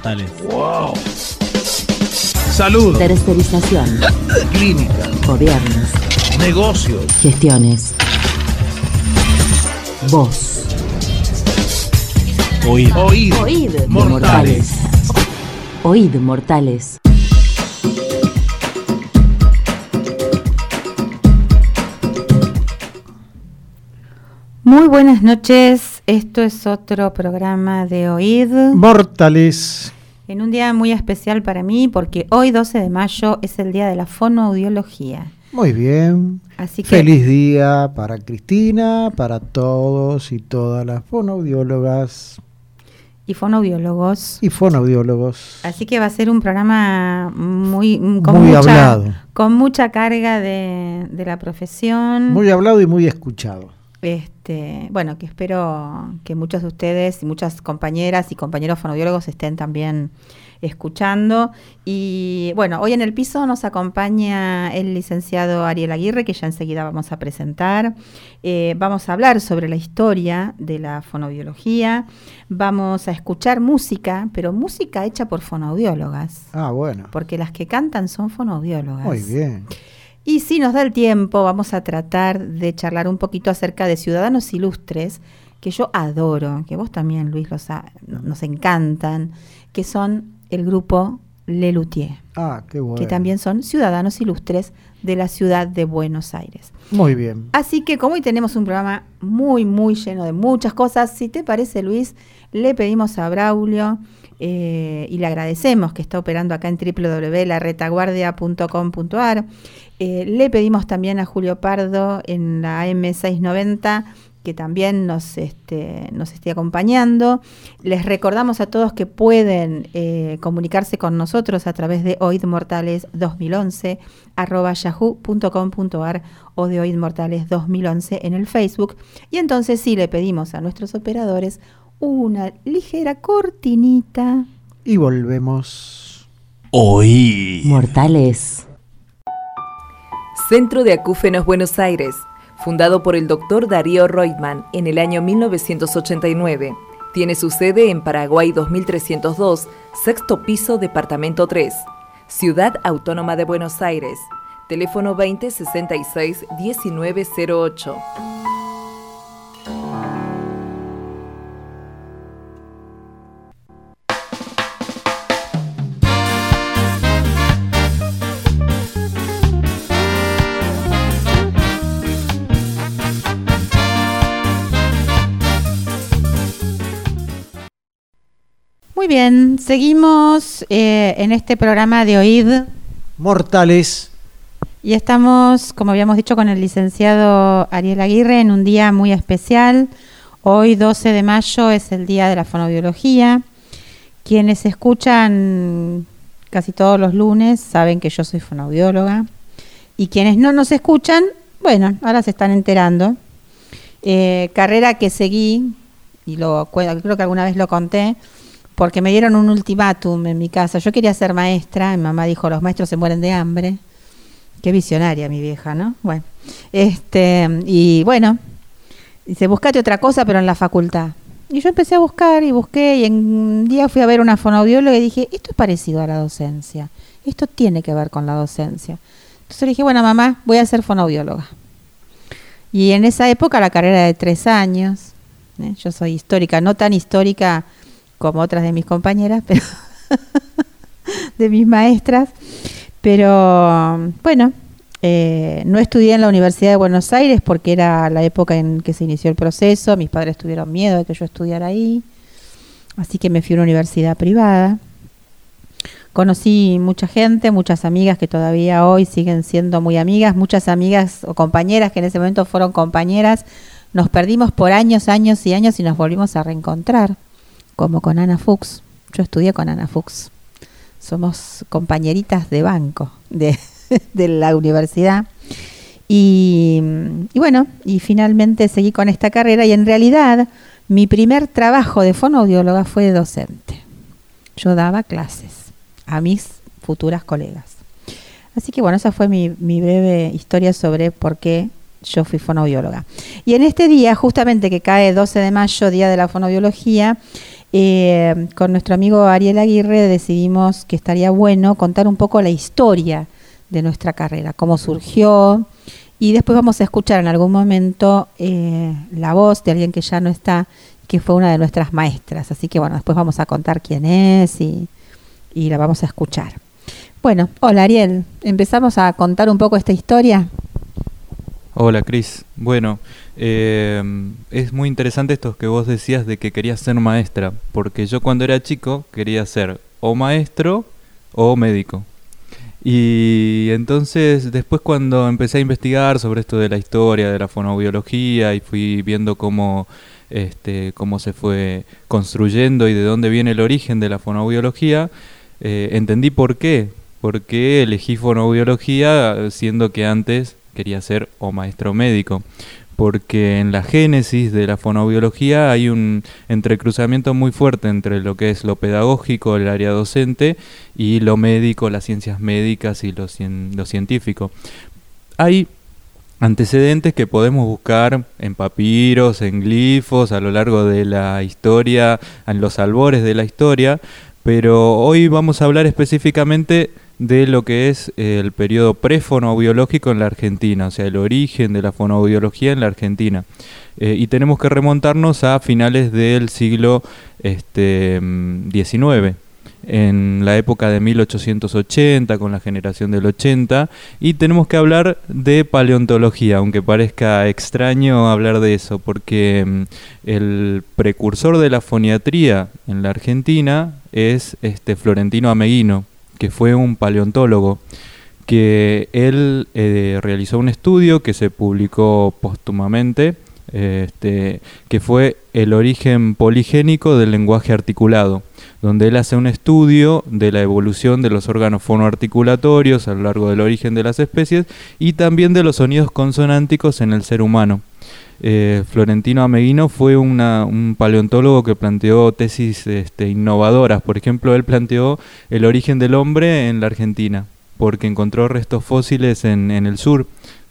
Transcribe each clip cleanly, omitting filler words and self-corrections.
mortales. ¡Wow! Salud. Tercerización. Clínicas. Gobiernos. Negocios. Gestiones. Voz. Oíd. Oíd. Oíd. Mortales. Oíd, mortales. Muy buenas noches, esto es otro programa de Oíd. Mortales. En un día muy especial para mí porque hoy 12 de mayo es el día de la fonoaudiología. Muy bien. Así que feliz día para Cristina, para todos y todas las fonoaudiólogas y fonoaudiólogos. y fonoaudiólogos. Así que va a ser un programa muy hablado. Con mucha carga de la profesión. Muy hablado y muy escuchado. Bueno, que espero que muchos de ustedes y muchas compañeras y compañeros fonoaudiólogos estén también escuchando. Y bueno, hoy en el piso nos acompaña el licenciado Ariel Aguirre, que ya enseguida vamos a presentar. Vamos a hablar sobre la historia de la fonoaudiología. Vamos a escuchar música, pero música hecha por fonoaudiólogas. Ah, bueno. Porque las que cantan son fonoaudiólogas. Muy bien. Y si nos da el tiempo, vamos a tratar de charlar un poquito acerca de ciudadanos ilustres, que yo adoro, que vos también, Luis, nos encantan, que son el grupo Lelutier. Ah, qué bueno. Que también son ciudadanos ilustres de la ciudad de Buenos Aires. Muy bien. Así que como hoy tenemos un programa muy, muy lleno de muchas cosas, si te parece, Luis, le pedimos a Braulio y le agradecemos que está operando acá en www.laretaguardia.com.ar. Le pedimos también a Julio Pardo en la AM690 que también nos esté acompañando. Les recordamos a todos que pueden comunicarse con nosotros a través de oidmortales2011@yahoo.com.ar o de oidmortales2011 en el Facebook. Y entonces sí le pedimos a nuestros operadores una ligera cortinita. Y volvemos. Oíd. Mortales. Centro de Acúfenos Buenos Aires, fundado por el Dr. Darío Reutemann en el año 1989. Tiene su sede en Paraguay 2302, sexto piso, departamento 3. Ciudad Autónoma de Buenos Aires. Teléfono 2066-1908. Muy bien, seguimos en este programa de Oíd. Mortales. Y estamos, como habíamos dicho, con el licenciado Ariel Aguirre en un día muy especial. Hoy, 12 de mayo, es el día de la fonoaudiología. Quienes escuchan casi todos los lunes saben que yo soy fonoaudióloga. Y quienes no nos escuchan, bueno, ahora se están enterando. Carrera que seguí, y creo que alguna vez lo conté, porque me dieron un ultimátum en mi casa. Yo quería ser maestra, mi mamá dijo, los maestros se mueren de hambre. Qué visionaria mi vieja, ¿no? Bueno, y bueno, dice, buscate otra cosa, pero en la facultad. Y yo empecé a buscar y busqué, y un día fui a ver una fonoaudióloga y dije, esto es parecido a la docencia, esto tiene que ver con la docencia. Entonces le dije, bueno, mamá, voy a ser fonoaudióloga. Y en esa época la carrera era de 3 años, yo soy histórica, no tan histórica como otras de mis compañeras, pero de mis maestras, pero bueno, no estudié en la Universidad de Buenos Aires porque era la época en que se inició el proceso, mis padres tuvieron miedo de que yo estudiara ahí, así que me fui a una universidad privada. Conocí mucha gente, muchas amigas que todavía hoy siguen siendo muy amigas, muchas amigas o compañeras que en ese momento fueron compañeras, nos perdimos por años y años y nos volvimos a reencontrar. Como con Ana Fuchs. Yo estudié con Ana Fuchs. Somos compañeritas de banco de la universidad. Y bueno, y finalmente seguí con esta carrera. Y en realidad, mi primer trabajo de fonoaudióloga fue de docente. Yo daba clases a mis futuras colegas. Así que bueno, esa fue mi breve historia sobre por qué yo fui fonoaudióloga. Y en este día, justamente que cae 12 de mayo, Día de la Fonoaudiología, Con nuestro amigo Ariel Aguirre decidimos que estaría bueno contar un poco la historia de nuestra carrera, cómo surgió, y después vamos a escuchar en algún momento la voz de alguien que ya no está, que fue una de nuestras maestras. Así que bueno, después vamos a contar quién es y la vamos a escuchar. Bueno, hola Ariel, ¿empezamos a contar un poco esta historia? Hola Cris, bueno, es muy interesante esto que vos decías de que querías ser maestra, porque yo cuando era chico quería ser o maestro o médico. Y entonces después cuando empecé a investigar sobre esto de la historia de la fonoaudiología y fui viendo cómo se fue construyendo y de dónde viene el origen de la fonoaudiología, entendí por qué elegí fonoaudiología siendo que antes quería ser o maestro médico, porque en la génesis de la fonoaudiología hay un entrecruzamiento muy fuerte entre lo que es lo pedagógico, el área docente, y lo médico, las ciencias médicas y lo científico. Hay antecedentes que podemos buscar en papiros, en glifos, a lo largo de la historia, en los albores de la historia, pero hoy vamos a hablar específicamente de lo que es el periodo prefonoaudiológico en la Argentina, o sea, el origen de la fonoaudiología en la Argentina. Y tenemos que remontarnos a finales del siglo XIX, en la época de 1880, con la generación del 80, y tenemos que hablar de paleontología, aunque parezca extraño hablar de eso, porque el precursor de la foniatría en la Argentina es Florentino Ameghino, que fue un paleontólogo, que él realizó un estudio que se publicó póstumamente, que fue el origen poligénico del lenguaje articulado, donde él hace un estudio de la evolución de los órganos fonoarticulatorios a lo largo del origen de las especies y también de los sonidos consonánticos en el ser humano. Florentino Ameghino fue un paleontólogo que planteó tesis innovadoras. Por ejemplo, él planteó el origen del hombre en la Argentina, porque encontró restos fósiles en el sur,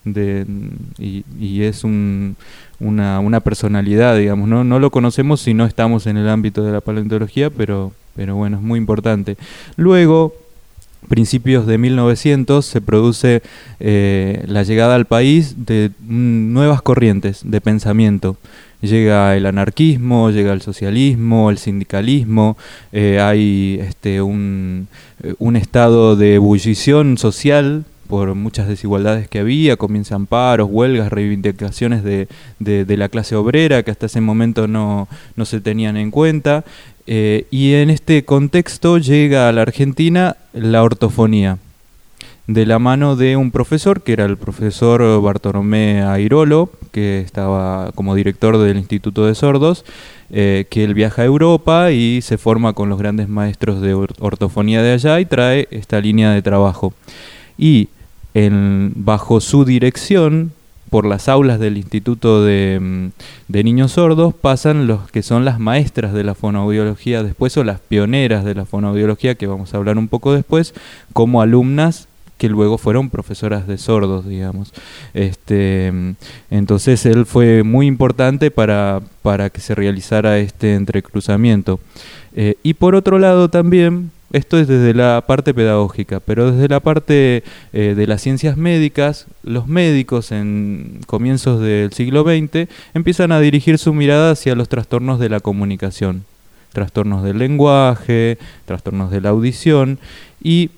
y es una personalidad, digamos, no lo conocemos si no estamos en el ámbito de la paleontología, pero bueno, es muy importante. Luego, principios de 1900, se produce la llegada al país de nuevas corrientes de pensamiento. Llega el anarquismo, llega el socialismo, el sindicalismo, hay un estado de ebullición social por muchas desigualdades que había, comienzan paros, huelgas, reivindicaciones de la clase obrera que hasta ese momento no se tenían en cuenta. Y en este contexto llega a la Argentina la ortofonía, de la mano de un profesor, que era el profesor Bartolomé Airolo, que estaba como director del Instituto de Sordos, que él viaja a Europa y se forma con los grandes maestros de ortofonía de allá y trae esta línea de trabajo. Y bajo su dirección, por las aulas del Instituto de Niños Sordos, pasan los que son las maestras de la fonoaudiología después, o las pioneras de la fonoaudiología, que vamos a hablar un poco después, como alumnas que luego fueron profesoras de sordos, digamos. Entonces él fue muy importante para que se realizara este entrecruzamiento. Y por otro lado también, esto es desde la parte pedagógica, pero desde la parte de las ciencias médicas, los médicos en comienzos del siglo XX empiezan a dirigir su mirada hacia los trastornos de la comunicación, trastornos del lenguaje, trastornos de la audición, y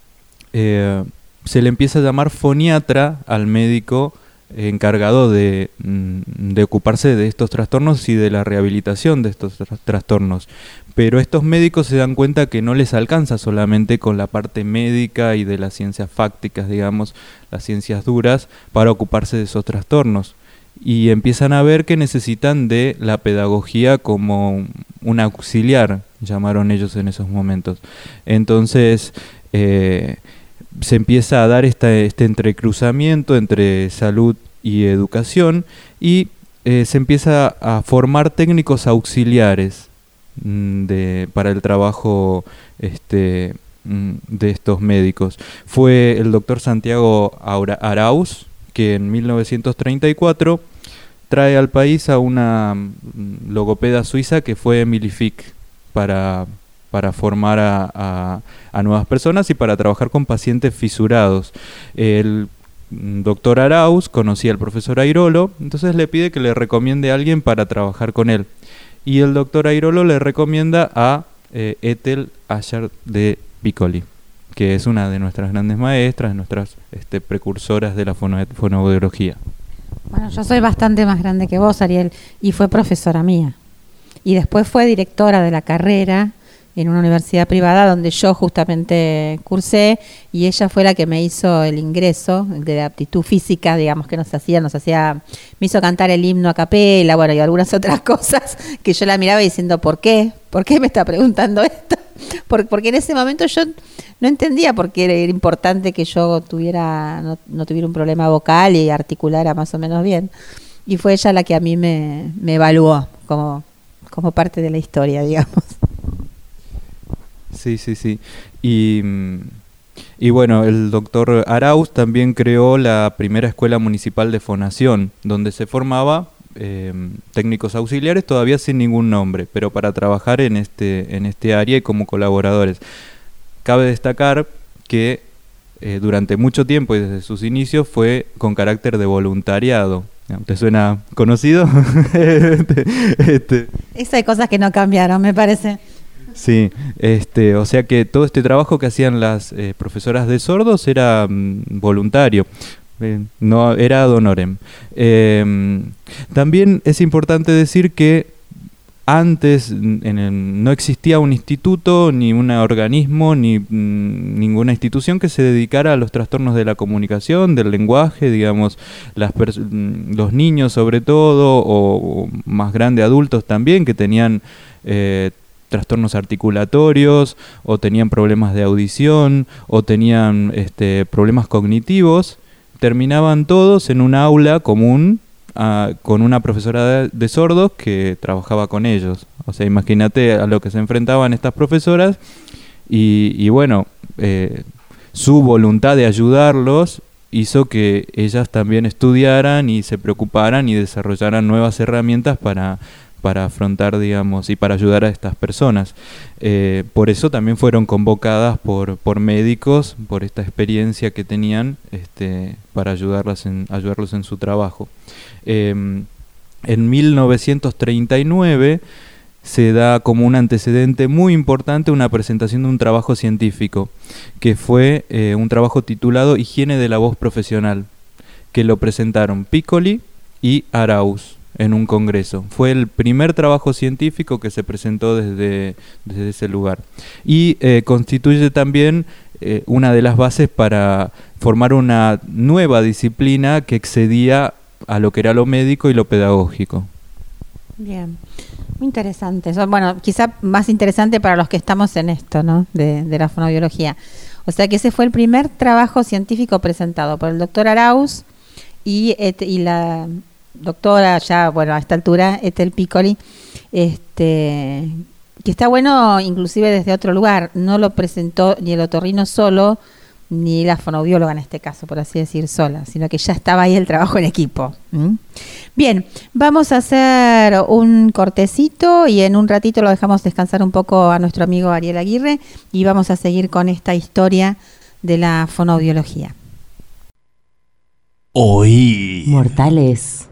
se le empieza a llamar foniatra al médico encargado de ocuparse de estos trastornos y de la rehabilitación de estos trastornos. Pero estos médicos se dan cuenta que no les alcanza solamente con la parte médica y de las ciencias fácticas, digamos, las ciencias duras, para ocuparse de esos trastornos. Y empiezan a ver que necesitan de la pedagogía como un auxiliar, llamaron ellos en esos momentos. Entonces se empieza a dar este entrecruzamiento entre salud y educación, y se empieza a formar técnicos auxiliares para el trabajo de estos médicos. Fue el doctor Santiago Arauz, que en 1934 trae al país a una logopeda suiza que fue Emily Fick. para formar a nuevas personas y para trabajar con pacientes fisurados. El doctor Arauz conocía al profesor Airolo, entonces le pide que le recomiende a alguien para trabajar con él. Y el doctor Airolo le recomienda a Ethel Ayer de Piccoli, que es una de nuestras grandes maestras, nuestras precursoras de la fonoaudiología. Bueno, yo soy bastante más grande que vos, Ariel, y fue profesora mía. Y después fue directora de la carrera en una universidad privada donde yo justamente cursé, y ella fue la que me hizo el ingreso de aptitud física, digamos, que me hizo cantar el himno a capela, bueno, y algunas otras cosas que yo la miraba diciendo, ¿por qué? ¿Por qué me está preguntando esto? Porque en ese momento yo no entendía por qué era importante que yo no tuviera un problema vocal y articulara más o menos bien. Y fue ella la que a mí me evaluó como parte de la historia, digamos. Sí. Y bueno, el doctor Arauz también creó la primera escuela municipal de fonación, donde se formaba técnicos auxiliares, todavía sin ningún nombre, pero para trabajar en este área y como colaboradores. Cabe destacar que durante mucho tiempo y desde sus inicios fue con carácter de voluntariado. ¿Te suena conocido? Esa hay cosas que no cambiaron, me parece. Sí, o sea que todo este trabajo que hacían las profesoras de sordos era voluntario, no era ad honorem. También es importante decir que antes no existía un instituto, ni un organismo, ni ninguna institución que se dedicara a los trastornos de la comunicación, del lenguaje, digamos, los niños sobre todo, o más grandes adultos también, que tenían trastornos articulatorios, o tenían problemas de audición, o tenían problemas cognitivos, terminaban todos en un aula común con una profesora de sordos que trabajaba con ellos. O sea, imagínate a lo que se enfrentaban estas profesoras y bueno, su voluntad de ayudarlos hizo que ellas también estudiaran y se preocuparan y desarrollaran nuevas herramientas para afrontar, digamos, y para ayudar a estas personas. Por eso también fueron convocadas por médicos, por esta experiencia que tenían, para ayudarlos en su trabajo. En 1939 se da como un antecedente muy importante una presentación de un trabajo científico, que fue un trabajo titulado Higiene de la voz profesional, que lo presentaron Piccoli y Arauz en un congreso. Fue el primer trabajo científico que se presentó desde ese lugar. Y constituye también una de las bases para formar una nueva disciplina que excedía a lo que era lo médico y lo pedagógico. Bien, muy interesante. Bueno, quizá más interesante para los que estamos en esto, ¿no? De la fonoaudiología. O sea que ese fue el primer trabajo científico presentado por el doctor Arauz y la doctora, ya, bueno, a esta altura, Ethel Piccoli, que está bueno inclusive desde otro lugar. No lo presentó ni el otorrino solo, ni la fonoaudióloga en este caso, por así decir, sola, sino que ya estaba ahí el trabajo en equipo. Bien, vamos a hacer un cortecito y en un ratito lo dejamos descansar un poco a nuestro amigo Ariel Aguirre y vamos a seguir con esta historia de la fonoaudiología. Oír. Mortales.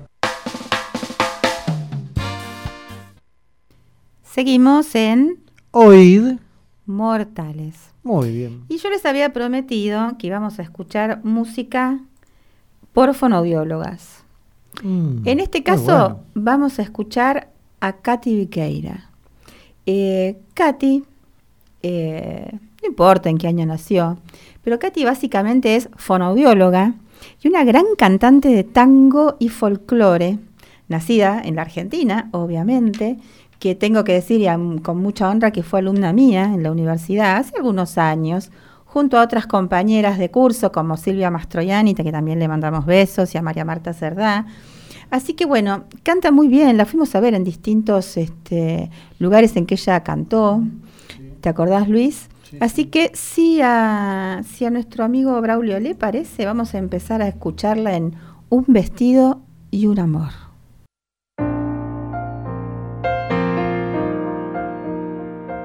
Seguimos en Oíd. Mortales. Muy bien. Y yo les había prometido que íbamos a escuchar música por fonoaudiólogas. En este caso vamos a escuchar a Katy Viqueira. Katy, no importa en qué año nació, pero Katy básicamente es fonoaudióloga y una gran cantante de tango y folclore, nacida en la Argentina, obviamente, que tengo que decir con mucha honra que fue alumna mía en la universidad hace algunos años, junto a otras compañeras de curso como Silvia Mastroianni, que también le mandamos besos, y a María Marta Cerdá. Así que bueno, canta muy bien, la fuimos a ver en distintos lugares en que ella cantó. Sí. ¿Te acordás, Luis? Sí. Así que si a nuestro amigo Braulio le parece, vamos a empezar a escucharla en Un vestido y un amor.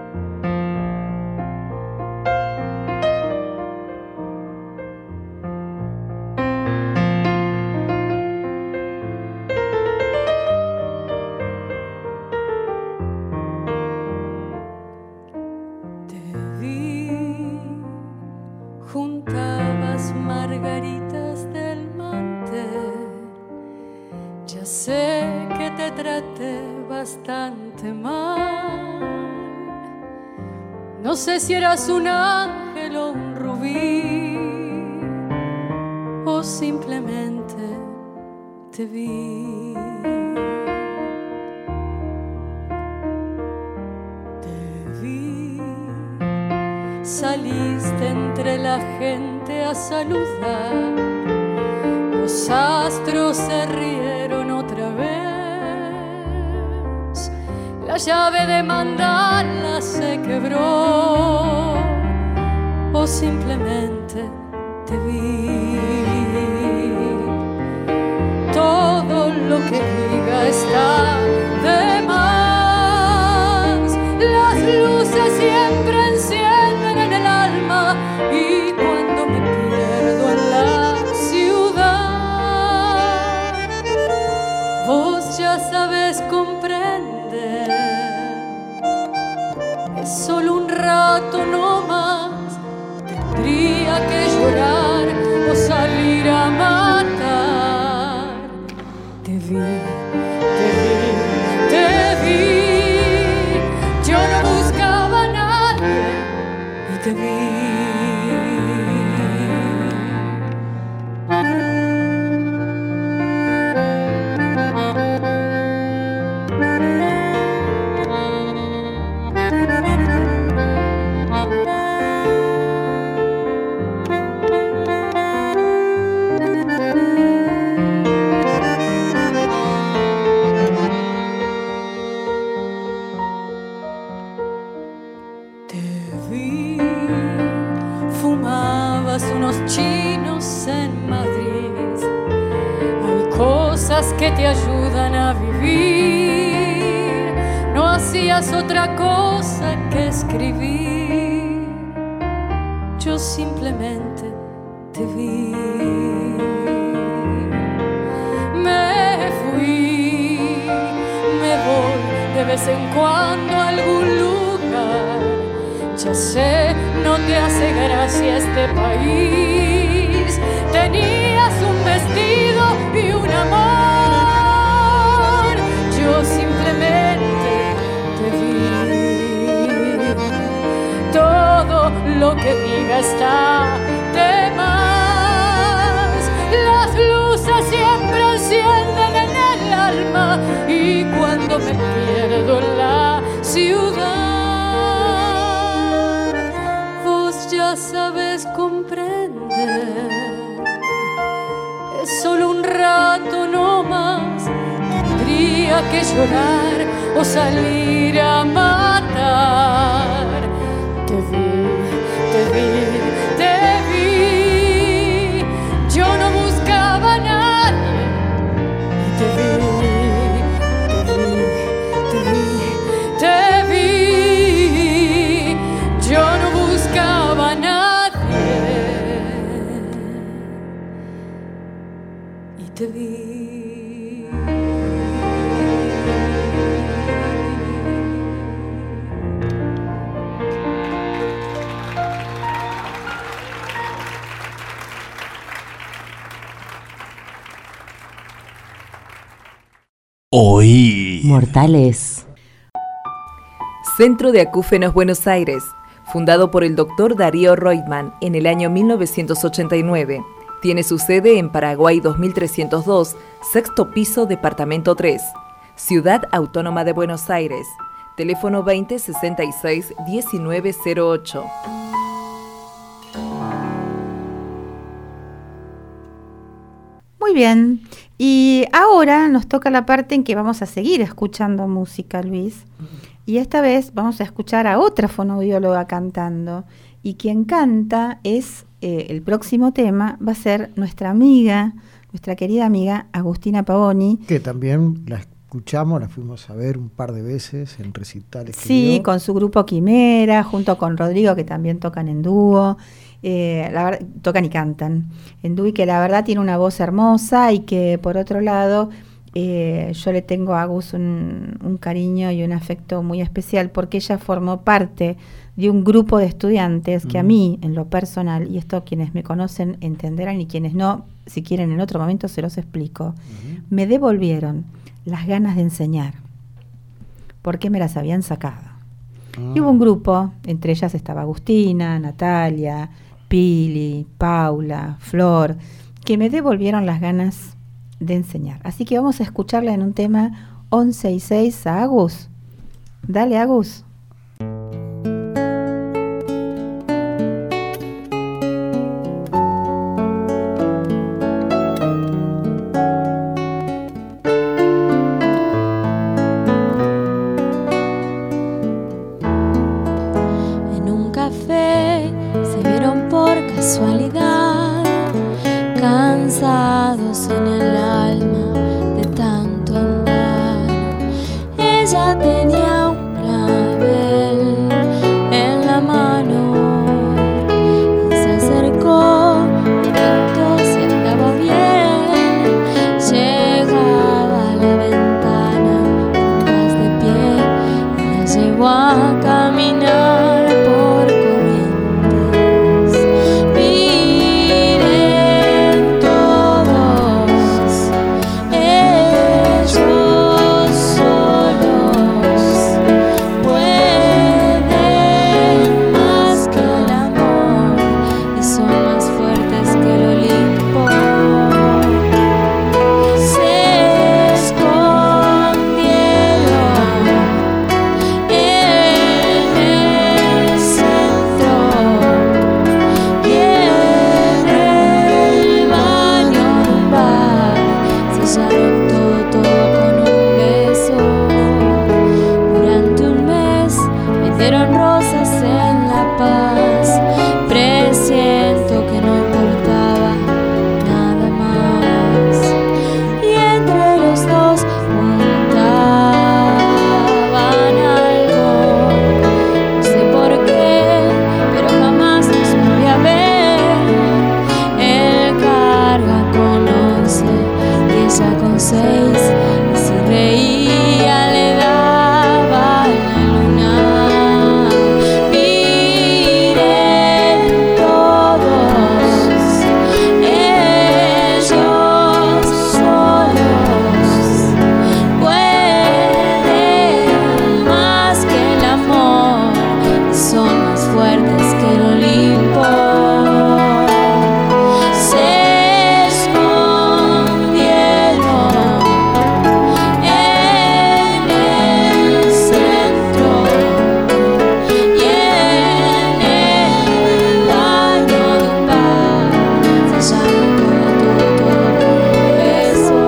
traté bastante mal. No sé si eras un ángel o un rubí, o simplemente te vi. Te vi, saliste entre la gente a saludar. Los astros se rieron otra vez. La llave de mandala se quebró, o simplemente te vi. Todo lo que diga está de más. Las luces siempre encienden en el alma, y cuando me pierdo en la ciudad, vos ya sabes comprender. Es solo un rato no más. Tendría que llorar o salir a matar. Te vi, te vi, te vi. Yo no buscaba a nadie y te vi. Que te ayudan a vivir. No hacías otra cosa que escribir. Yo simplemente te vi. Me fui, me voy de vez en cuando a algún lugar. Ya sé, no te hace gracia este país. Tenías un vestido y un amor. Yo simplemente te vi. Todo lo que diga está de más. Las luces siempre encienden en el alma, y cuando me pierdo en la ciudad, vos ya sabes comprender. Es solo un rato no más. Tendría que llorar o salir a matar. Te vi, te vi, te vi. Yo no buscaba a nadie y te vi, te vi, te vi, te vi. Yo no buscaba a nadie y te vi. Oí. Mortales. Centro de Acúfenos Buenos Aires, fundado por el Dr. Darío Reutemann en el año 1989. Tiene su sede en Paraguay 2302, sexto piso, departamento 3. Ciudad Autónoma de Buenos Aires. Teléfono 2066 1908. Muy bien, y ahora nos toca la parte en que vamos a seguir escuchando música, Luis. Y esta vez vamos a escuchar a otra fonoaudióloga cantando. Y quien canta es, el próximo tema, va a ser nuestra amiga, nuestra querida amiga Agustina Pavoni. Que también la escuchamos, la fuimos a ver un par de veces en recitales. Sí, con su grupo Quimera, junto con Rodrigo, que también tocan en dúo. La verdad, tocan y cantan en dúo, y que la verdad tiene una voz hermosa, y que por otro lado yo le tengo a Agus un cariño y un afecto muy especial, porque ella formó parte de un grupo de estudiantes que a mí, en lo personal, y esto quienes me conocen entenderán, y quienes no, si quieren en otro momento se los explico, me devolvieron las ganas de enseñar. ¿Por qué me las habían sacado? Y hubo un grupo, entre ellas estaba Agustina, Natalia, Pili, Paula, Flor, que me devolvieron las ganas de enseñar. Así que vamos a escucharla en un tema 11 y 6 a Agus. Dale, Agus. En un café se vieron por casualidad, cansados en el alma de tanto andar. Ella tenía un clavel en la mano y se acercó, preguntó si andaba bien. Llegaba a la ventana con gas de pie y la llevó a caminar por corrientes. Miren todos, ellos solos pueden más que el amor y son más fuertes que el Olimpo. Se escondieron en el centro y en el baño de un bar sellaron todo con un beso. Durante un mes me dieron rosas en La Paz. Presiento que no importaba nada más. Y entre los dos juntaban algo. No sé por qué, pero jamás nos volví a ver. Él carga con 11 y ella con 6. Y si reía le daba la luna. Miren todos, ellos solos pueden más que el amor y son más fuertes que el Olimpo. Se escondieron en el centro y en el baño de un bar sellaron todo con un beso.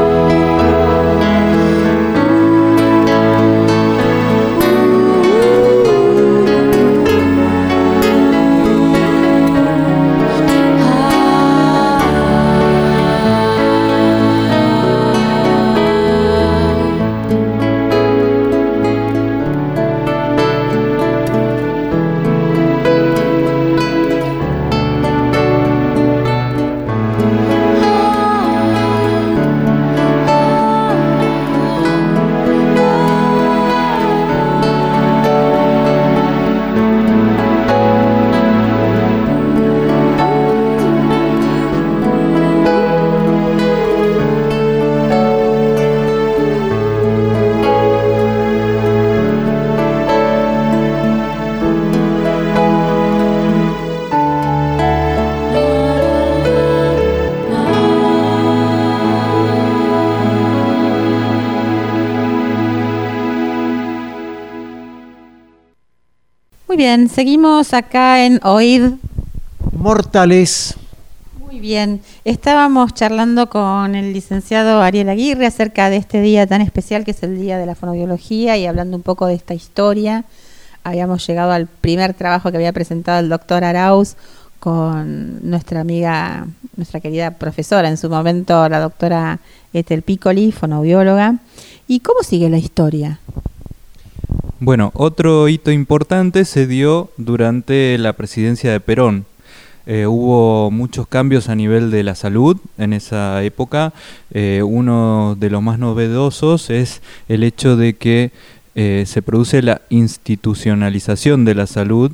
Muy bien, seguimos acá en Oíd Mortales. Muy bien, estábamos charlando con el licenciado Ariel Aguirre acerca de este día tan especial que es el Día de la Fonoaudiología y hablando un poco de esta historia. Habíamos llegado al primer trabajo que había presentado el doctor Arauz con nuestra amiga, nuestra querida profesora en su momento, la doctora Ethel Piccoli, fonoaudióloga. ¿Y cómo sigue la historia? Bueno, otro hito importante se dio durante la presidencia de Perón. Hubo muchos cambios a nivel de la salud en esa época. Uno de los más novedosos es el hecho de que se produce la institucionalización de la salud.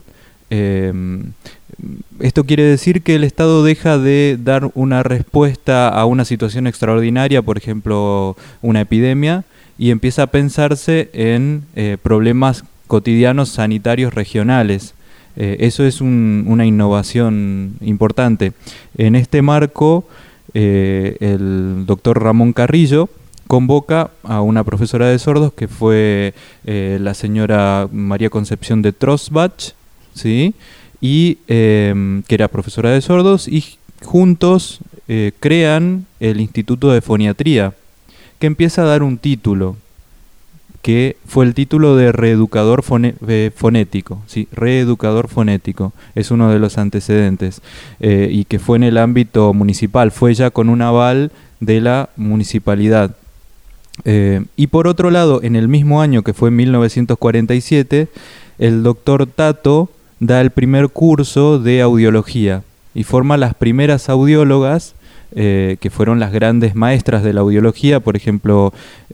Esto quiere decir que el Estado deja de dar una respuesta a una situación extraordinaria, por ejemplo, una epidemia, y empieza a pensarse en problemas cotidianos sanitarios regionales. Eso es una innovación importante. En este marco, el doctor Ramón Carrillo convoca a una profesora de sordos que fue la señora María Concepción de Trosbach, ¿sí? Y que era profesora de sordos, y juntos crean el Instituto de Foniatría, que empieza a dar un título, que fue el título de reeducador fonético, ¿sí? Reeducador fonético, es uno de los antecedentes, y que fue en el ámbito municipal, fue ya con un aval de la municipalidad. Y por otro lado, en el mismo año, que fue en 1947, el doctor Tato da el primer curso de audiología y forma las primeras audiólogas, que fueron las grandes maestras de la audiología, por ejemplo,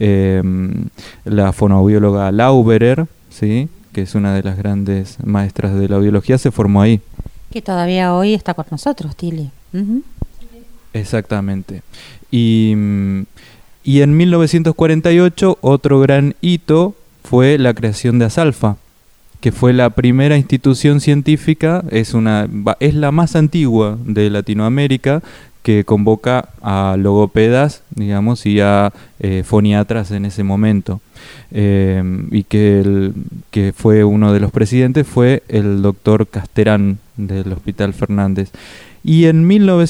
la fonoaudióloga Lauberer, ¿sí? Que es una de las grandes maestras de la audiología, se formó ahí. Que todavía hoy está con nosotros, Tili. Uh-huh. Exactamente. Y en 1948 otro gran hito fue la creación de ASALFA, que fue la primera institución científica, es la más antigua de Latinoamérica, que convoca a logopedas, digamos, y a foniatras en ese momento. Y que fue uno de los presidentes fue el doctor Casterán del Hospital Fernández. Y en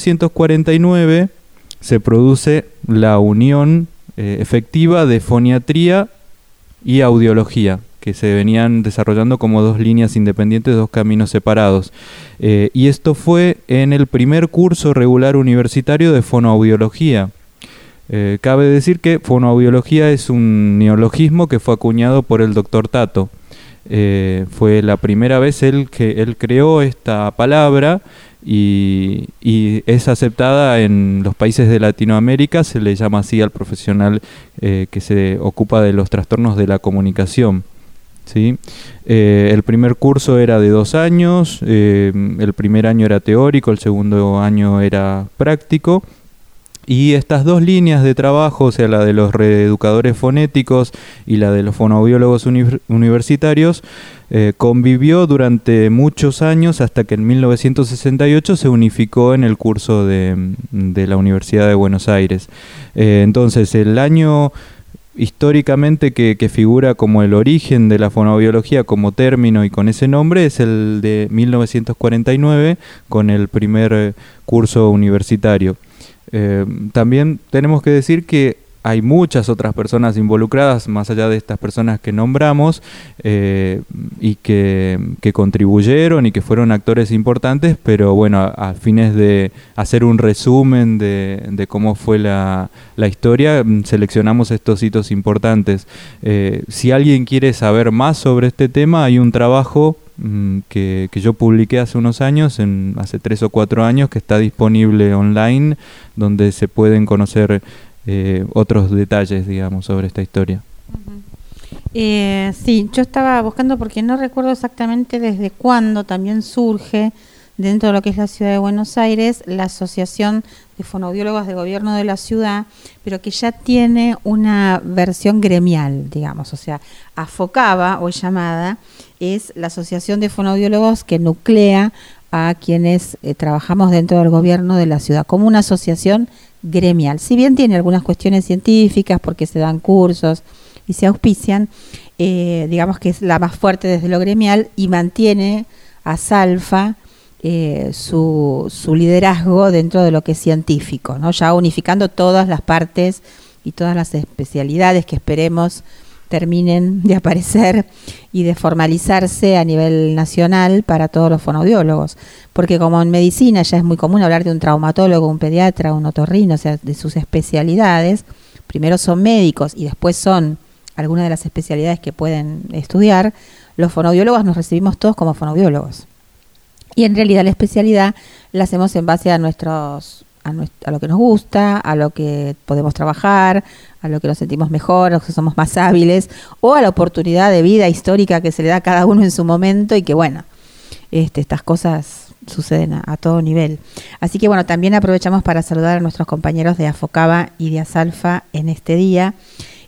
1949 se produce la unión efectiva de foniatría y audiología, que se venían desarrollando como dos líneas independientes, dos caminos separados. Y esto fue en el primer curso regular universitario de fonoaudiología. Cabe decir que fonoaudiología es un neologismo que fue acuñado por el doctor Tato. Fue la primera vez que él creó esta palabra, y es aceptada en los países de Latinoamérica. Se le llama así al profesional que se ocupa de los trastornos de la comunicación, ¿sí? El primer curso era de 2 años, el primer año era teórico, el segundo año era práctico, y estas dos líneas de trabajo, o sea, la de los reeducadores fonéticos y la de los fonoaudiólogos universitarios, convivió durante muchos años hasta que en 1968 se unificó en el curso de la Universidad de Buenos Aires. Entonces, el año históricamente que figura como el origen de la fonoaudiología como término y con ese nombre es el de 1949, con el primer curso universitario. También tenemos que decir que hay muchas otras personas involucradas, más allá de estas personas que nombramos, y que contribuyeron y que fueron actores importantes, pero bueno, a fines de hacer un resumen de cómo fue la historia, seleccionamos estos hitos importantes. Si alguien quiere saber más sobre este tema, hay un trabajo que yo publiqué hace unos años, hace 3 o 4 años, que está disponible online, donde se pueden conocer otros detalles, digamos, sobre esta historia. Sí, yo estaba buscando porque no recuerdo exactamente desde cuándo también surge dentro de lo que es la ciudad de Buenos Aires la Asociación de Fonoaudiólogos de Gobierno de la Ciudad, pero que ya tiene una versión gremial, digamos, o sea, AFOCABA, hoy llamada, es la Asociación de Fonoaudiólogos que nuclea a quienes trabajamos dentro del gobierno de la ciudad, como una asociación gremial. Si bien tiene algunas cuestiones científicas, porque se dan cursos y se auspician, digamos que es la más fuerte desde lo gremial, y mantiene a ASALFA su liderazgo dentro de lo que es científico, ¿no? Ya unificando todas las partes y todas las especialidades que esperemos terminen de aparecer y de formalizarse a nivel nacional para todos los fonoaudiólogos, porque como en medicina ya es muy común hablar de un traumatólogo, un pediatra, un otorrino, o sea, de sus especialidades. Primero son médicos y después son algunas de las especialidades que pueden estudiar. Los fonoaudiólogos nos recibimos todos como fonoaudiólogos, y en realidad la especialidad la hacemos en base a a lo que nos gusta, a lo que podemos trabajar, a lo que nos sentimos mejor, a lo que somos más hábiles, o a la oportunidad de vida histórica que se le da a cada uno en su momento, y que bueno, estas cosas suceden a todo nivel. Así que bueno, también aprovechamos para saludar a nuestros compañeros de AFOCABA y de ASALFA en este día,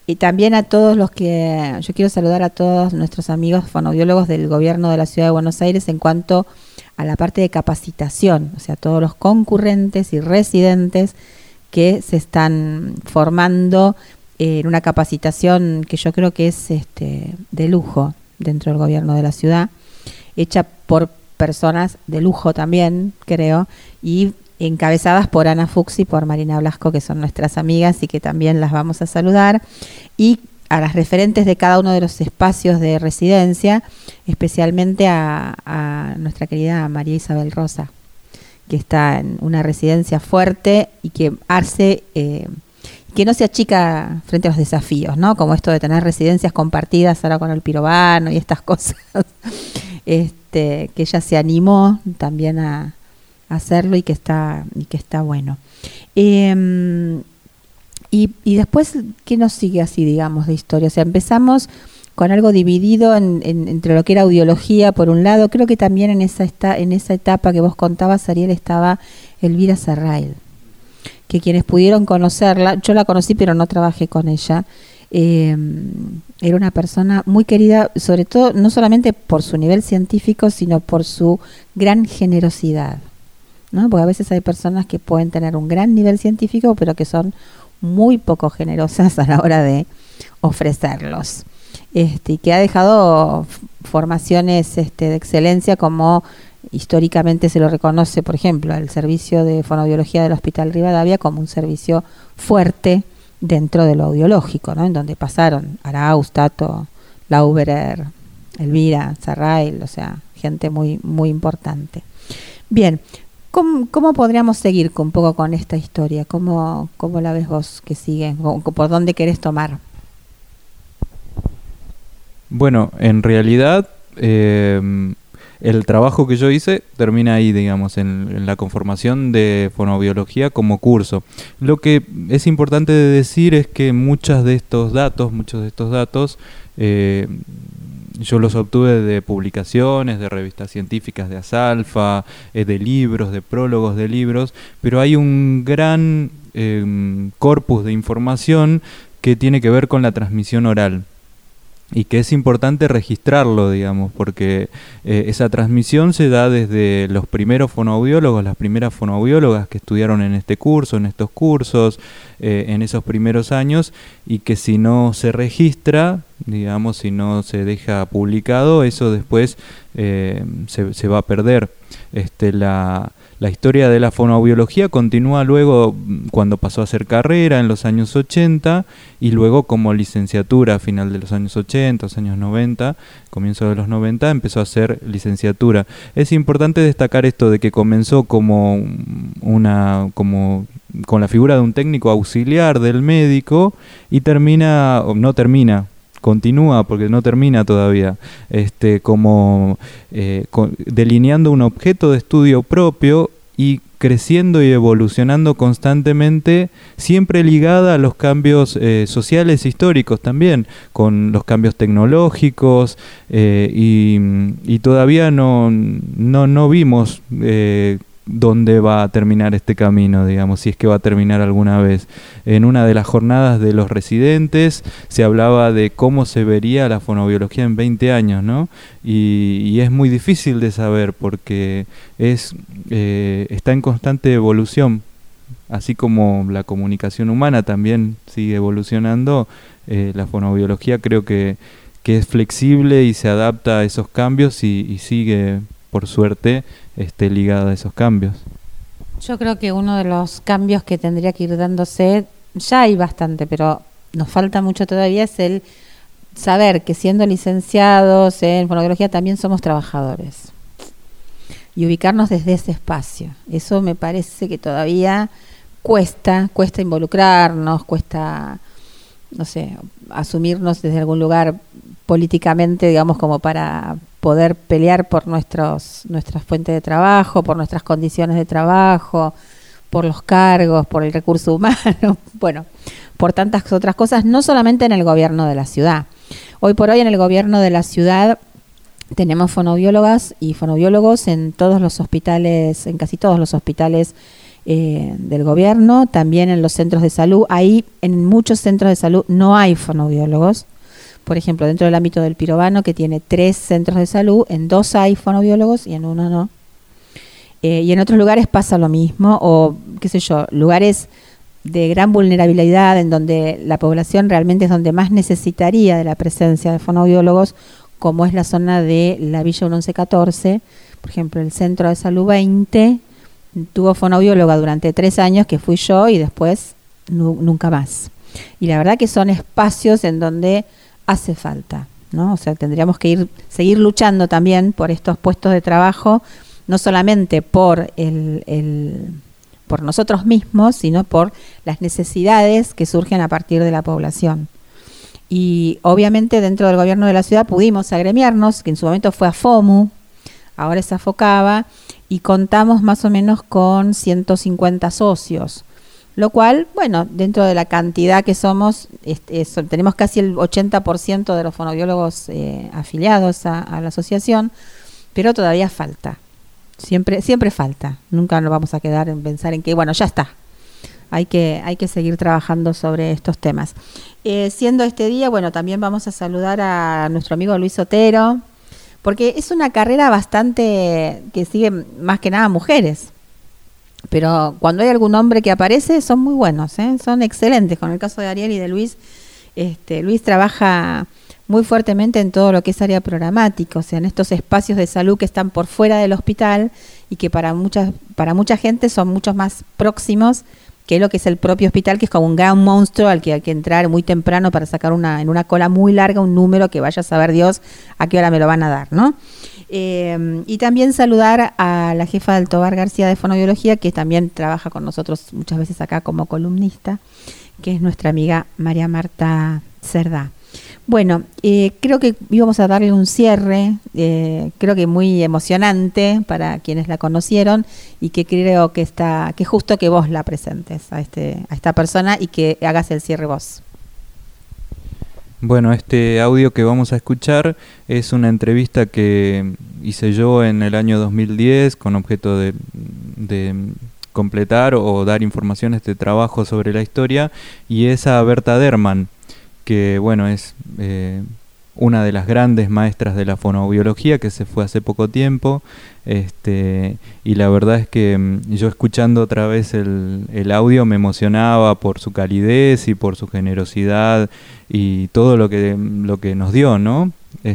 Y también a todos yo quiero saludar a todos nuestros amigos fonoaudiólogos del gobierno de la Ciudad de Buenos Aires en cuanto a la parte de capacitación, o sea, todos los concurrentes y residentes que se están formando en una capacitación que yo creo que es de lujo dentro del gobierno de la ciudad, hecha por personas de lujo también, creo, y encabezadas por Ana Fuchs y por Marina Blasco, que son nuestras amigas y que también las vamos a saludar, y a las referentes de cada uno de los espacios de residencia, especialmente a nuestra querida María Isabel Rosa, que está en una residencia fuerte y que hace que no se achica frente a los desafíos, ¿no? Como esto de tener residencias compartidas ahora con el pirobano y estas cosas, que ella se animó también a hacerlo y que está bueno. Y después, ¿qué nos sigue así, digamos, de historia? O sea, empezamos con algo dividido entre lo que era audiología, por un lado. Creo que también en esa etapa que vos contabas, Ariel, estaba Elvira Serrail, que quienes pudieron conocerla, yo la conocí pero no trabajé con ella, era una persona muy querida, sobre todo, no solamente por su nivel científico, sino por su gran generosidad, ¿no? Porque a veces hay personas que pueden tener un gran nivel científico, pero que son muy poco generosas a la hora de ofrecerlos. Y que ha dejado formaciones de excelencia, como históricamente se lo reconoce, por ejemplo, el servicio de fonoaudiología del Hospital Rivadavia como un servicio fuerte dentro de lo audiológico, ¿no? En donde pasaron Arauz, Tato, Lauberer, Elvira, Serrail, o sea, gente muy, muy importante. Bien, ¿cómo podríamos seguir un poco con esta historia? ¿Cómo la ves vos que sigue? ¿Por dónde querés tomar? Bueno, en realidad el trabajo que yo hice termina ahí, digamos, en la conformación de fonoaudiología como curso. Lo que es importante de decir es que muchos de estos datos, yo los obtuve de publicaciones, de revistas científicas de Asalfa, de libros, de prólogos de libros, pero hay un gran corpus de información que tiene que ver con la transmisión oral. Y que es importante registrarlo, digamos, porque esa transmisión se da desde los primeros fonoaudiólogos, las primeras fonoaudiólogas que estudiaron en este curso, en estos cursos, en esos primeros años, y que si no se registra, digamos, si no se deja publicado, eso después se va a perder. La historia de la fonoaudiología continúa luego cuando pasó a ser carrera en los años 80 y luego como licenciatura a final de los años 80, los años 90, comienzo de los 90, empezó a ser licenciatura. Es importante destacar esto de que comenzó como con la figura de un técnico auxiliar del médico y continúa porque no termina todavía, delineando un objeto de estudio propio y creciendo y evolucionando constantemente, siempre ligada a los cambios sociales e históricos también, con los cambios tecnológicos, y todavía no vimos dónde va a terminar este camino, digamos, si es que va a terminar alguna vez. En una de las jornadas de los residentes se hablaba de cómo se vería la fonoaudiología en 20 años, ¿no? Y es muy difícil de saber porque está en constante evolución, así como la comunicación humana también sigue evolucionando. La fonoaudiología creo que es flexible y se adapta a esos cambios y sigue, por suerte, ligada a esos cambios. Yo creo que uno de los cambios que tendría que ir dándose, ya hay bastante, pero nos falta mucho todavía, es el saber que siendo licenciados en fonoaudiología también somos trabajadores y ubicarnos desde ese espacio. Eso me parece que todavía cuesta involucrarnos, cuesta, no sé, asumirnos desde algún lugar políticamente, digamos, como para poder pelear por nuestras fuentes de trabajo, por nuestras condiciones de trabajo, por los cargos, por el recurso humano, bueno, por tantas otras cosas, no solamente en el gobierno de la ciudad. Hoy por hoy en el gobierno de la ciudad tenemos fonoaudiólogas y fonoaudiólogos en todos los hospitales, en casi todos los hospitales del gobierno, también en los centros de salud. Ahí en muchos centros de salud no hay fonoaudiólogos. Por ejemplo, dentro del ámbito del Pirobano, que tiene 3 centros de salud, en 2 hay fonoaudiólogos y en 1 no. Y en otros lugares pasa lo mismo, o qué sé yo, lugares de gran vulnerabilidad en donde la población realmente es donde más necesitaría de la presencia de fonoaudiólogos, como es la zona de la Villa 1114. Por ejemplo, el Centro de Salud 20 tuvo fonoaudióloga durante 3 años, que fui yo, y después nunca más. Y la verdad que son espacios en donde hace falta, ¿no? O sea, tendríamos que seguir luchando también por estos puestos de trabajo, no solamente por por nosotros mismos, sino por las necesidades que surgen a partir de la población. Y obviamente dentro del gobierno de la ciudad pudimos agremiarnos, que en su momento fue AFOMU, ahora es AFOCABA, y contamos más o menos con 150 socios, lo cual, bueno, dentro de la cantidad que somos, tenemos casi el 80% de los fonoaudiólogos afiliados a la asociación, pero todavía falta. Siempre falta. Nunca nos vamos a quedar en pensar en que, bueno, ya está. Hay que seguir trabajando sobre estos temas. Siendo este día, bueno, también vamos a saludar a nuestro amigo Luis Otero, porque es una carrera bastante que sigue más que nada mujeres. Pero cuando hay algún hombre que aparece, son muy buenos, son excelentes. Con el caso de Ariel y de Luis, Luis trabaja muy fuertemente en todo lo que es área programática, o sea, en estos espacios de salud que están por fuera del hospital y que para mucha gente son mucho más próximos que lo que es el propio hospital, que es como un gran monstruo al que hay que entrar muy temprano para sacar en una cola muy larga un número que vaya a saber Dios a qué hora me lo van a dar, ¿no? Y también saludar a la jefa del Tobar García de Fonoaudiología, que también trabaja con nosotros muchas veces acá como columnista, que es nuestra amiga María Marta Cerdá. Bueno, creo que íbamos a darle un cierre, creo que muy emocionante para quienes la conocieron, y que creo que es justo que vos la presentes a esta persona y que hagas el cierre vos. Bueno, este audio que vamos a escuchar es una entrevista que hice yo en el año 2010 con objeto de completar o dar informaciones de trabajo sobre la historia, y es a Berta Derman, que bueno, es una de las grandes maestras de la fonoaudiología, que se fue hace poco tiempo, y la verdad es que yo escuchando otra vez el audio me emocionaba por su calidez y por su generosidad y todo lo que nos dio, ¿no?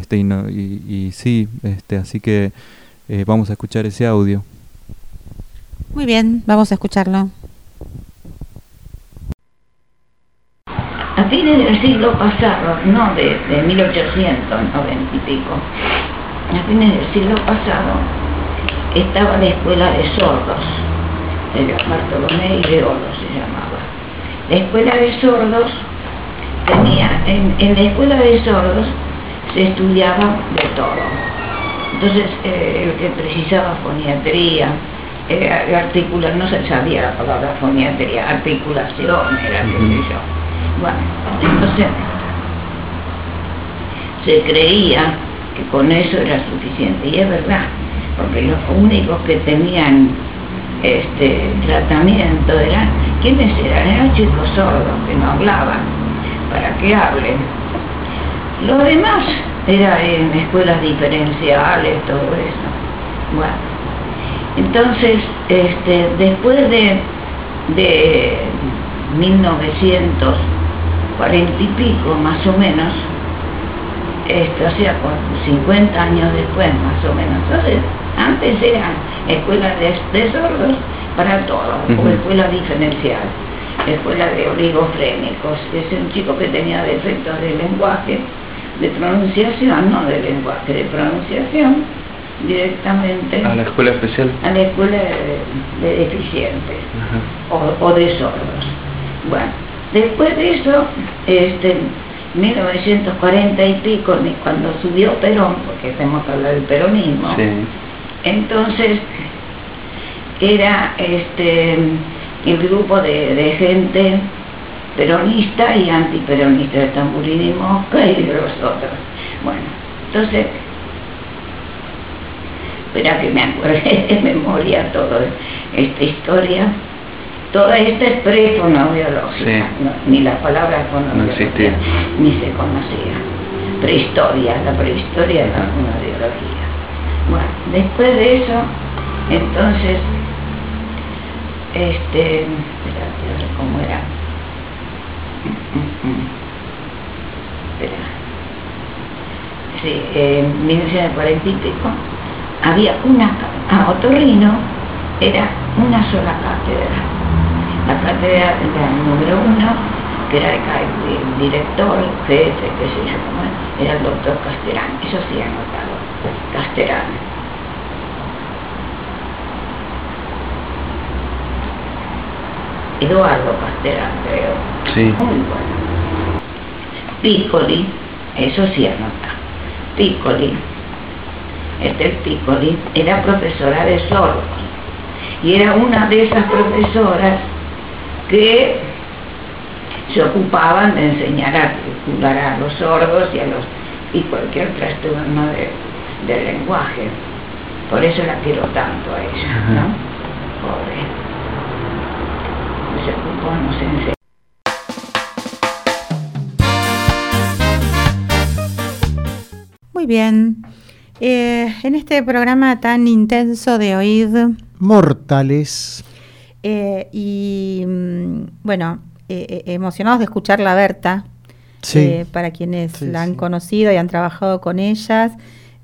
Y sí, así que vamos a escuchar ese audio. Muy bien, vamos a escucharlo. A fines del siglo pasado, no de 1890 y pico, a fines del siglo pasado estaba la escuela de sordos, de Bartolomé y de Oro se llamaba. La escuela de sordos tenía, en la escuela de sordos se estudiaba de todo. Entonces el que precisaba foniatría, articular, no se sabía la palabra foniatría, articulación, era qué sé yo. Bueno, entonces se creía que con eso era suficiente, y es verdad, porque los únicos que tenían tratamiento eran, ¿quiénes eran? Eran chicos sordos que no hablaban, para que hablen. Lo demás era en escuelas diferenciales, todo eso. Bueno, entonces, después de 1940 y pico, más o menos, o sea, 50 años después, más o menos. Entonces, antes eran escuelas de sordos para todos, o escuela diferencial, escuela de oligofrénicos. Es un chico que tenía defectos de lenguaje, de pronunciación, no de lenguaje, de pronunciación, directamente a la escuela especial, a la escuela de deficientes o de sordos. Bueno, después de eso, 1940 y pico, cuando subió Perón, porque tenemos que hablar del peronismo, sí. Entonces era el grupo de gente peronista y antiperonista, de Tamburini y Mosca y de los otros. Bueno, entonces, espera que me acuerde de memoria toda esta historia. Toda esta es pre-fonoaudiológica, Sí. ni la palabra fonoaudiología No existía. ni se conocía. Prehistoria, la prehistoria de la fonoaudiología. Bueno, después de eso, entonces, espérate, a ver cómo era. Espera. Sí, en 1940 y pico, había otorrino era una sola cátedra. La cátedra era el número 1, que era el director, jefe, qué sé yo, cómo era el doctor Casterán, eso sí anotado, Casterán. Eduardo Casterán, creo. Sí. Muy bueno. Piccoli, eso sí anota. Piccoli, Piccoli, era profesora de sordos. Y era una de esas profesoras que se ocupaban de enseñar a articular a los sordos y cualquier trastorno del lenguaje. Por eso la quiero tanto a ella, ¿no? Pobre. Se ocupó, no se enseñó. Muy bien. En este programa tan intenso de Oíd Mortales. Bueno, emocionados de escuchar la Berta, Sí. para quienes Sí, la han sí. conocido y han trabajado con ella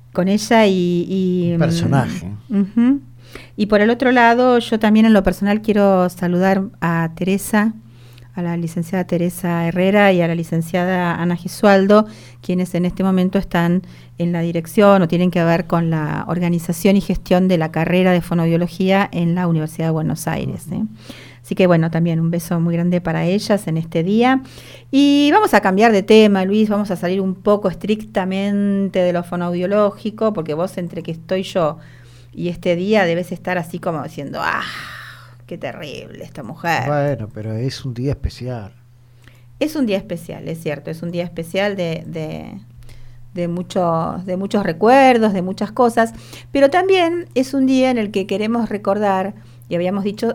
y Personaje. Ujú. Y por el otro lado, yo también en lo personal quiero saludar a Teresa, a la licenciada Teresa Herrera y a la licenciada Ana Gesualdo, quienes en este momento están en la dirección o tienen que ver con la organización y gestión de la carrera de fonoaudiología en la Universidad de Buenos Aires. Así que bueno, también un beso muy grande para ellas en este día. Y vamos a cambiar de tema, Luis, vamos a salir un poco estrictamente de lo fonoaudiológico, porque vos entre que estoy yo y este día debes estar así como diciendo, ¡ah! ¡Qué terrible esta mujer! Bueno, pero es un día especial. Es un día especial, es cierto, es un día especial de muchos recuerdos, de muchas cosas, pero también es un día en el que queremos recordar, y habíamos dicho,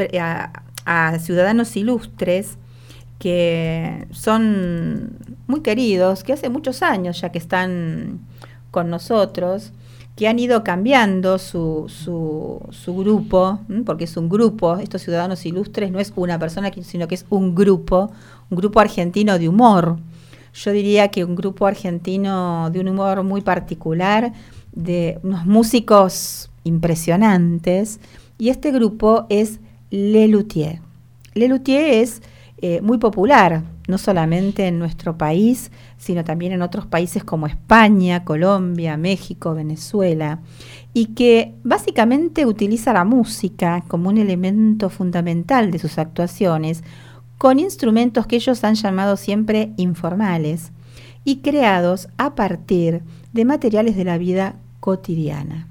a ciudadanos ilustres que son muy queridos, que hace muchos años ya que están con nosotros, que han ido cambiando su grupo, porque es un grupo. Estos ciudadanos ilustres no es una persona, sino que es un grupo argentino de humor. Yo diría que un grupo argentino de un humor muy particular, de unos músicos impresionantes, y este grupo es Les Luthiers. Les Luthiers es muy popular, no solamente en nuestro país, sino también en otros países como España, Colombia, México, Venezuela, y que básicamente utiliza la música como un elemento fundamental de sus actuaciones, con instrumentos que ellos han llamado siempre informales y creados a partir de materiales de la vida cotidiana.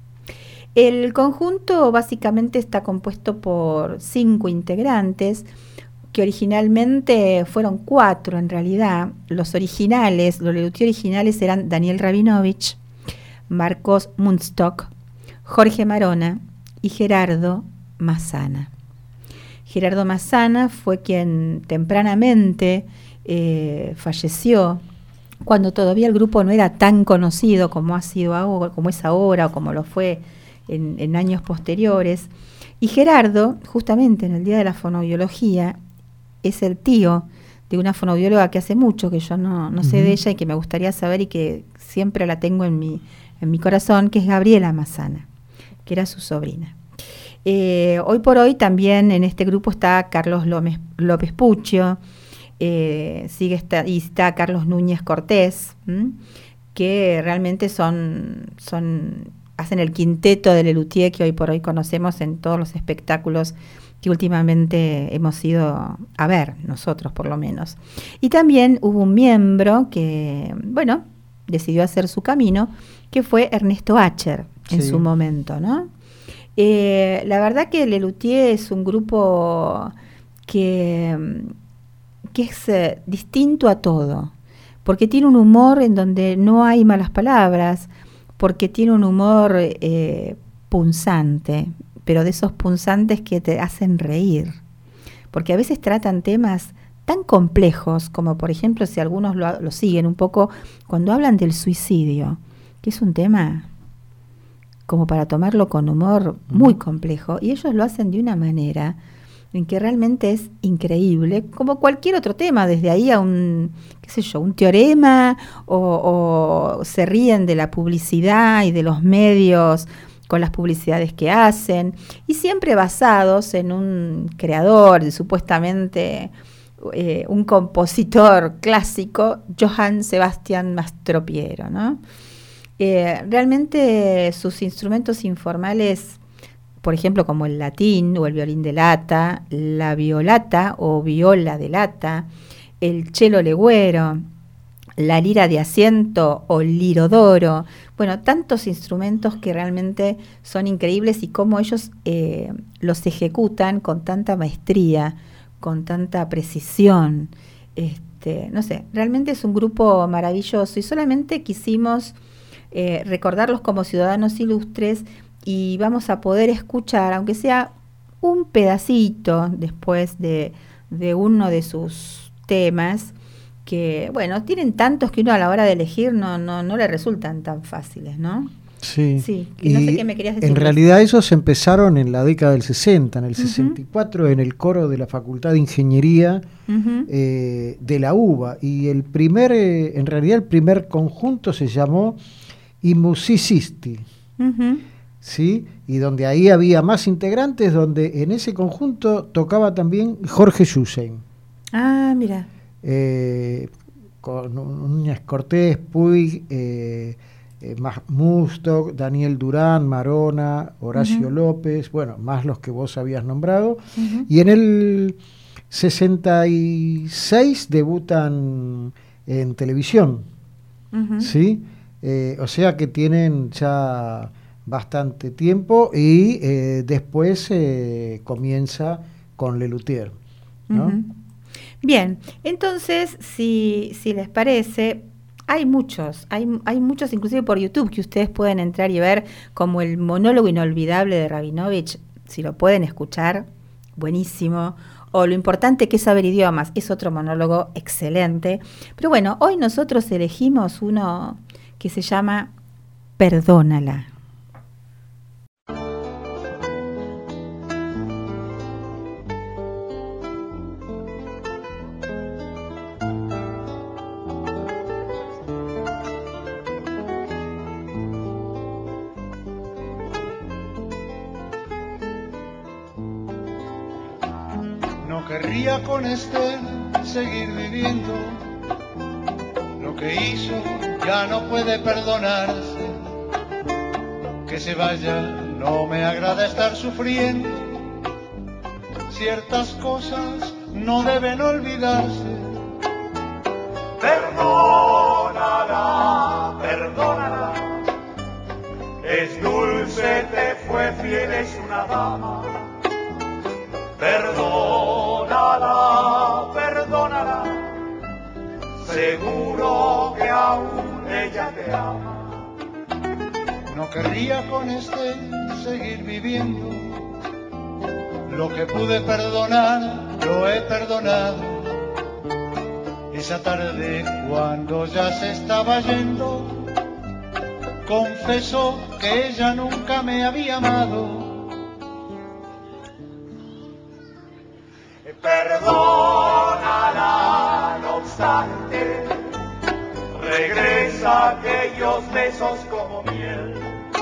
El conjunto básicamente está compuesto por 5 integrantes, que originalmente fueron 4 en realidad. Los Les Luthiers originales eran Daniel Rabinovich, Marcos Mundstock, Jorge Marona y Gerardo Massana. Gerardo Massana fue quien tempranamente falleció, cuando todavía el grupo no era tan conocido como ha sido ahora, como es ahora o como lo fue en años posteriores. Y Gerardo, justamente en el Día de la Fonoaudiología, es el tío de una fonoaudióloga que hace mucho que yo no sé de ella y que me gustaría saber y que siempre la tengo en mi corazón, que es Gabriela Massana, que era su sobrina. Hoy por hoy también en este grupo está Carlos López Puccio, está Carlos Núñez Cortés, que realmente hacen el quinteto de Les Luthiers que hoy por hoy conocemos en todos los espectáculos que últimamente hemos ido a ver, nosotros por lo menos. Y también hubo un miembro que, bueno, decidió hacer su camino, que fue Ernesto Acher en su momento, ¿no? La verdad que Les Luthiers es un grupo que es distinto a todo, porque tiene un humor en donde no hay malas palabras, porque tiene un humor punzante, pero de esos punzantes que te hacen reír, porque a veces tratan temas tan complejos, como por ejemplo, si algunos lo siguen un poco, cuando hablan del suicidio, que es un tema como para tomarlo con humor muy complejo, y ellos lo hacen de una manera en que realmente es increíble, como cualquier otro tema, desde ahí a un, qué sé yo, un teorema, o se ríen de la publicidad y de los medios con las publicidades que hacen, y siempre basados en un creador, supuestamente un compositor clásico, Johann Sebastian Mastropiero, ¿no? Realmente sus instrumentos informales, por ejemplo, como el latín o el violín de lata, la violata o viola de lata, el cello legüero, la lira de asiento o lirodoro, bueno, tantos instrumentos que realmente son increíbles y cómo ellos los ejecutan con tanta maestría, con tanta precisión. No sé, realmente es un grupo maravilloso y solamente quisimos recordarlos como ciudadanos ilustres, y vamos a poder escuchar, aunque sea un pedacito después de uno de sus temas, que bueno, tienen tantos que uno a la hora de elegir no le resultan tan fáciles, ¿no? Sí, y no sé qué me querías decir. En realidad esos empezaron en la década del 60, en el 64, en el coro de la Facultad de Ingeniería de la UBA, y en realidad el primer conjunto se llamó I Musicisti, ¿sí? Y donde ahí había más integrantes, donde en ese conjunto tocaba también Jorge Yusein. Ah, mira. Con Núñez Cortés, Puig, Mustock, Daniel Durán, Marona, Horacio López, bueno, más los que vos habías nombrado. Y en el 66 debutan en televisión, ¿sí? O sea que tienen ya bastante tiempo, y después comienza con Lelutier, ¿no? Bien, entonces, si les parece, hay muchos, inclusive por YouTube, que ustedes pueden entrar y ver, como el monólogo inolvidable de Rabinovich, si lo pueden escuchar, buenísimo. O Lo importante que es saber idiomas, es otro monólogo excelente. Pero bueno, hoy nosotros elegimos uno que se llama Perdónala. No querría con Esther seguir viviendo. Lo que hizo ya no puede perdonarse. Que se vaya, no me agrada estar sufriendo. Ciertas cosas no deben olvidarse. Perdónala, perdónala. Es dulce, te fue fiel, es una dama. Perdónala, perdónala. Seguro que aún ella te ama. No querría con este seguir viviendo. Lo que pude perdonar, lo he perdonado. Esa tarde, cuando ya se estaba yendo, confesó que ella nunca me había amado. Perdónala, no obstante, regresa aquellos besos como miel.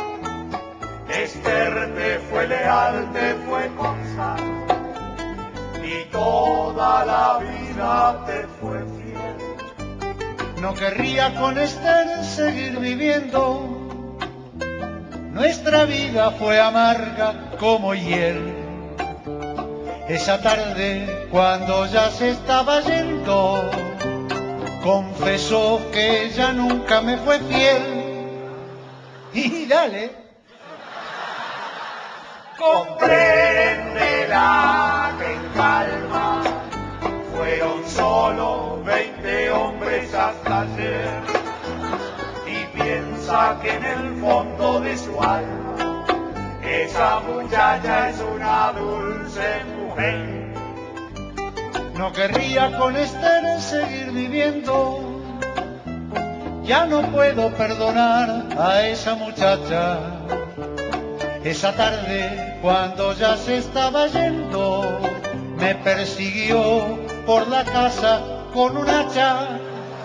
Esther te fue leal, te fue constante, y toda la vida te fue fiel. No querría con Esther seguir viviendo. Nuestra vida fue amarga como hiel. Esa tarde, cuando ya se estaba yendo, confesó que ella nunca me fue fiel. Y dale. Compréndela en calma. Fueron solo 20 hombres hasta ayer. Y piensa que en el fondo de su alma esa muchacha es una dulce mujer. No querría con Esther seguir viviendo. Ya no puedo perdonar a esa muchacha. Esa tarde, cuando ya se estaba yendo, me persiguió por la casa con un hacha.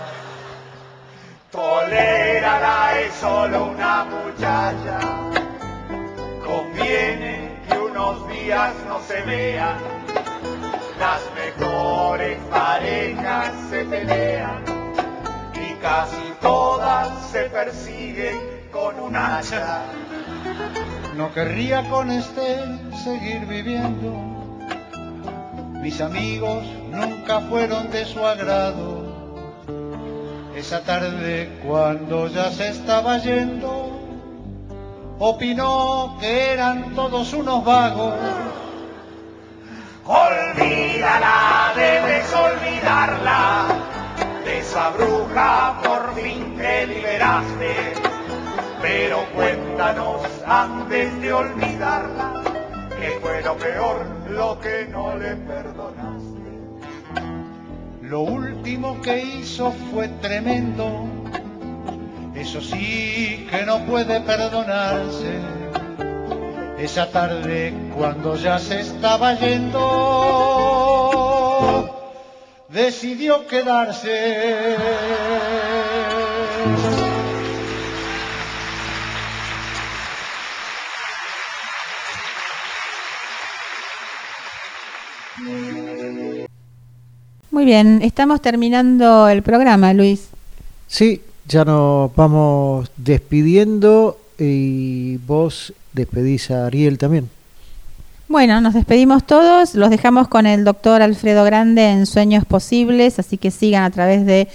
Tolérala, es solo una muchacha. Conviene que unos días no se vean. Las mejores parejas se pelean y casi todas se persiguen con un hacha. No querría con Esther seguir viviendo. Mis amigos nunca fueron de su agrado. Esa tarde, cuando ya se estaba yendo, opinó que eran todos unos vagos. Olvídala, debes olvidarla. De esa bruja por fin te liberaste. Pero cuéntanos antes de olvidarla, ¿qué fue lo peor, lo que no le perdonaste? Lo último que hizo fue tremendo. Eso sí que no puede perdonarse. Esa tarde, cuando ya se estaba yendo, decidió quedarse. Muy bien, estamos terminando el programa, Luis. Sí, ya nos vamos despidiendo y vos despedís a Ariel también. Bueno, nos despedimos todos, los dejamos con el doctor Alfredo Grande en Sueños Posibles, así que sigan a través de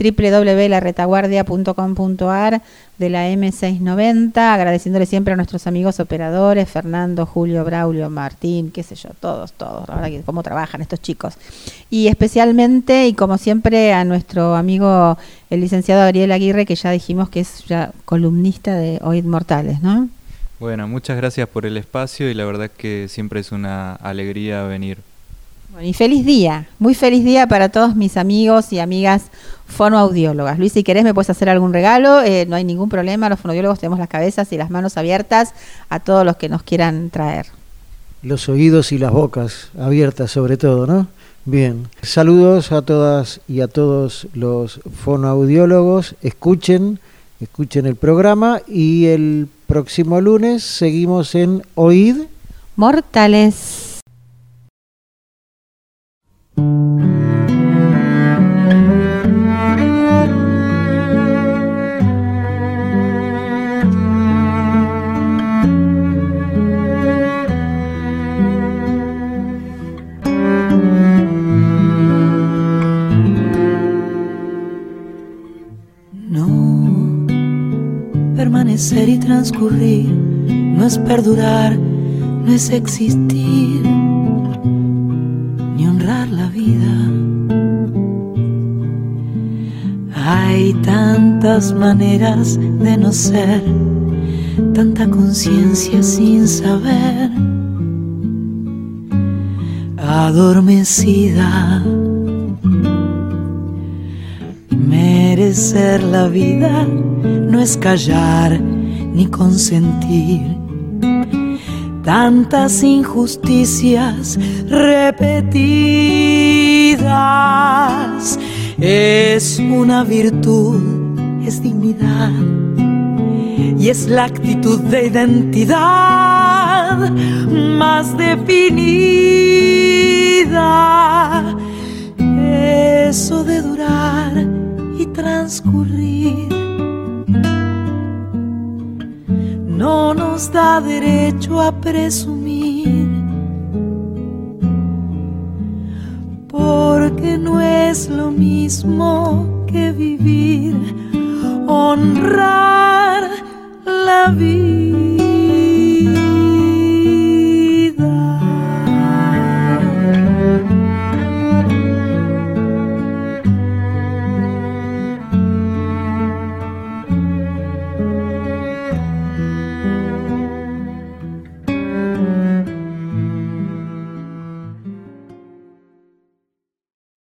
www.laretaguardia.com.ar de la M690, agradeciéndole siempre a nuestros amigos operadores, Fernando, Julio, Braulio, Martín, qué sé yo, todos, la verdad que cómo trabajan estos chicos. Y especialmente, y como siempre, a nuestro amigo el licenciado Ariel Aguirre, que ya dijimos que es ya columnista de Oíd Mortales, ¿no? Bueno, muchas gracias por el espacio y la verdad que siempre es una alegría venir. Bueno, y feliz día, muy feliz día para todos mis amigos y amigas fonoaudiólogas. Luis, si querés me puedes hacer algún regalo, no hay ningún problema, los fonoaudiólogos tenemos las cabezas y las manos abiertas a todos los que nos quieran traer. Los oídos y las bocas abiertas sobre todo, ¿no? Bien, saludos a todas y a todos los fonoaudiólogos, escuchen el programa y el próximo lunes seguimos en Oíd Mortales. Permanecer y transcurrir no es perdurar, no es existir, ni honrar la vida. Hay tantas maneras de no ser, tanta conciencia sin saber, adormecida. Merecer la vida no es callar ni consentir tantas injusticias repetidas. Es una virtud, es dignidad y es la actitud de identidad más definida. Eso de durar y transcurrir no nos da derecho a presumir, porque no es lo mismo que vivir, honrar la vida.